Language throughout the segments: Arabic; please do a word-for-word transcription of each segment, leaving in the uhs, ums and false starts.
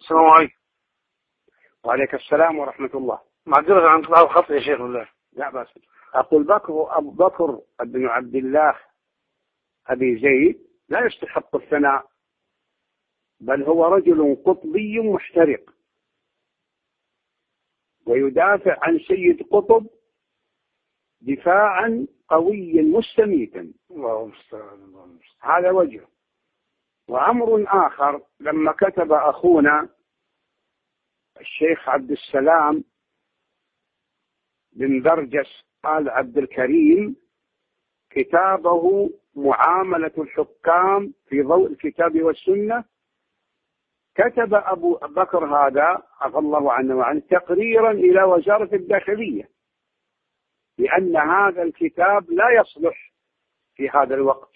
السلام عليكم. وعليك السلام ورحمة الله. معذرة عن قطع الخط يا شيخ الله. لا بأس. أقول بكر أبو بكر بن عبد الله أبي زيد لا يستحق الثناء، بل هو رجل قطبي محترق ويدافع عن سيد قطب دفاعا قويا مستميتا. الله المستعان. هذا وجه. وأمر آخر، لما كتب أخونا الشيخ عبد السلام بن درجس آل عبد الكريم كتابه معاملة الحكام في ضوء الكتاب والسنة، كتب أبو بكر هذا عفى الله عنه وعنه تقريرا إلى وزارة الداخلية لأن هذا الكتاب لا يصلح في هذا الوقت،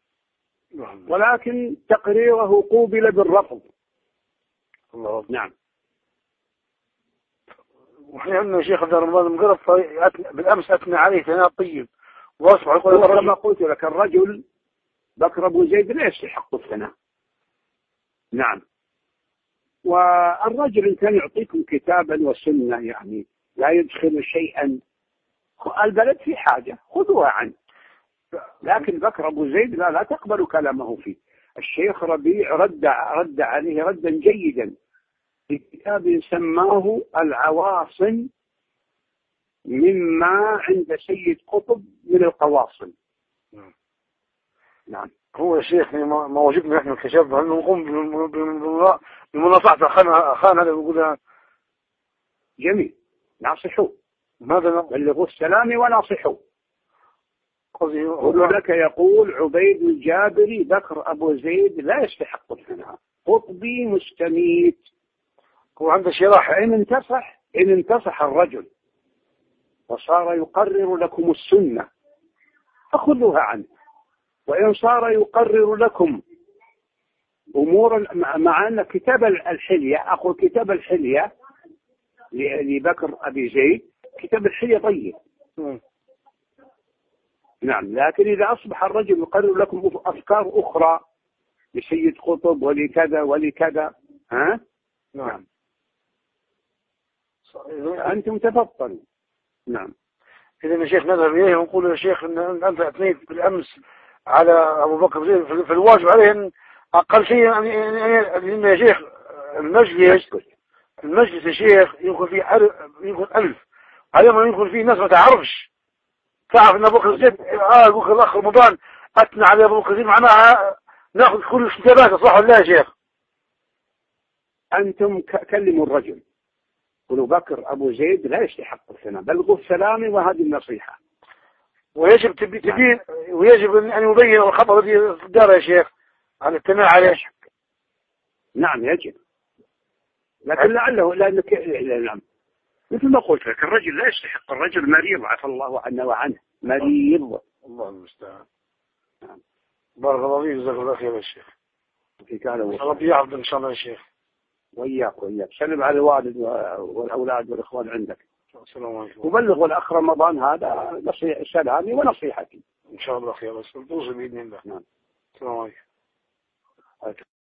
ولكن تقريره قوبل بالرفض. الله. نعم. وحين شيخ عبد الرحمن المقرب بالأمس أثنى عليه ثناء طيب وأصبح يقول كما قلت لك الرجل بكر أبو زيد لا يستحق الثناء. نعم. والرجل إن كان يعطيكم كتابا وسنة يعني لا يدخل شيئا، البلد في حاجة خذوها عنه، لكن بكر أبو زيد لا لا تقبلوا كلامه فيه. الشيخ ربيع رد رد عليه ردا جيدا في كتاب سماه العواصم مما عند سيد قطب من القواصم. نعم. هو يا شيخ ما وجدنا نحن كشاب هل نقوم بمناصحة أخانا أخانا هذا يقولها جميل، ناصحوا ماذا بلغوا السلام وناصحوا. قل لك يقول عبيد الجابري بكر أبو زيد لا يستحق الثناء، قطبي مستميت. هو عنده شراحة. إن انتصح إن انتصح الرجل وصار يقرر لكم السنة فخذوها عنه، وإن صار يقرر لكم أمور مع أن كتاب الحلية، أقول كتاب الحلية لبكر أبي زيد كتاب الحلية طيب. م. نعم. لكن إذا أصبح الرجل يقرر لكم أفكار أخرى لسيد قطب ولكذا ولكذا ها نعم أنتم تفضلوا. نعم. إذا يا شيخ نذهب إليه ونقول يا شيخ أن أنت أثنيت بالأمس على أبو بكر زيد في الواجب عليه أن أقل شيء يعني يا شيخ المجلس المجلس يا شيخ يكون فيه يكون ألف على ما يكون فيه ناس ما تعرفش تعرف أن أبو بكر زيد آه أبو بكر الأخ رمضان أثنى على أبو بكر زيد معناها نأخذ كل الكتابات صح ولا يا شيخ؟ أنتم كلموا الرجل قلوا بكر أبو زيد لا يستحق الثناء، بلغوا السلام وهذه النصيحة. ويجب تبي تبين ويجب أن يبين الخطأ الذي دار يا شيخ عن الثناء عليه. نعم يجب، لكن لعله لأنك نعم مثل ما قلت لك الرجل لا يستحق، الرجل مريض عفى الله عنه وعنه مريض. الله المستعان. نعم. بارك الله فيك جزاك الله خير يا شيخ. فيك هذا ربي يحفظك إن شاء الله يا شيخ. وإياك وإياك. سلم على الوالد والأولاد والإخوان عندك. السلام عليكم. وبلغ الأخ رمضان هذا نصيحة سلامي ونصيحتي إن شاء الله خير. توصل بإذن الله. نعم. السلام عليكم.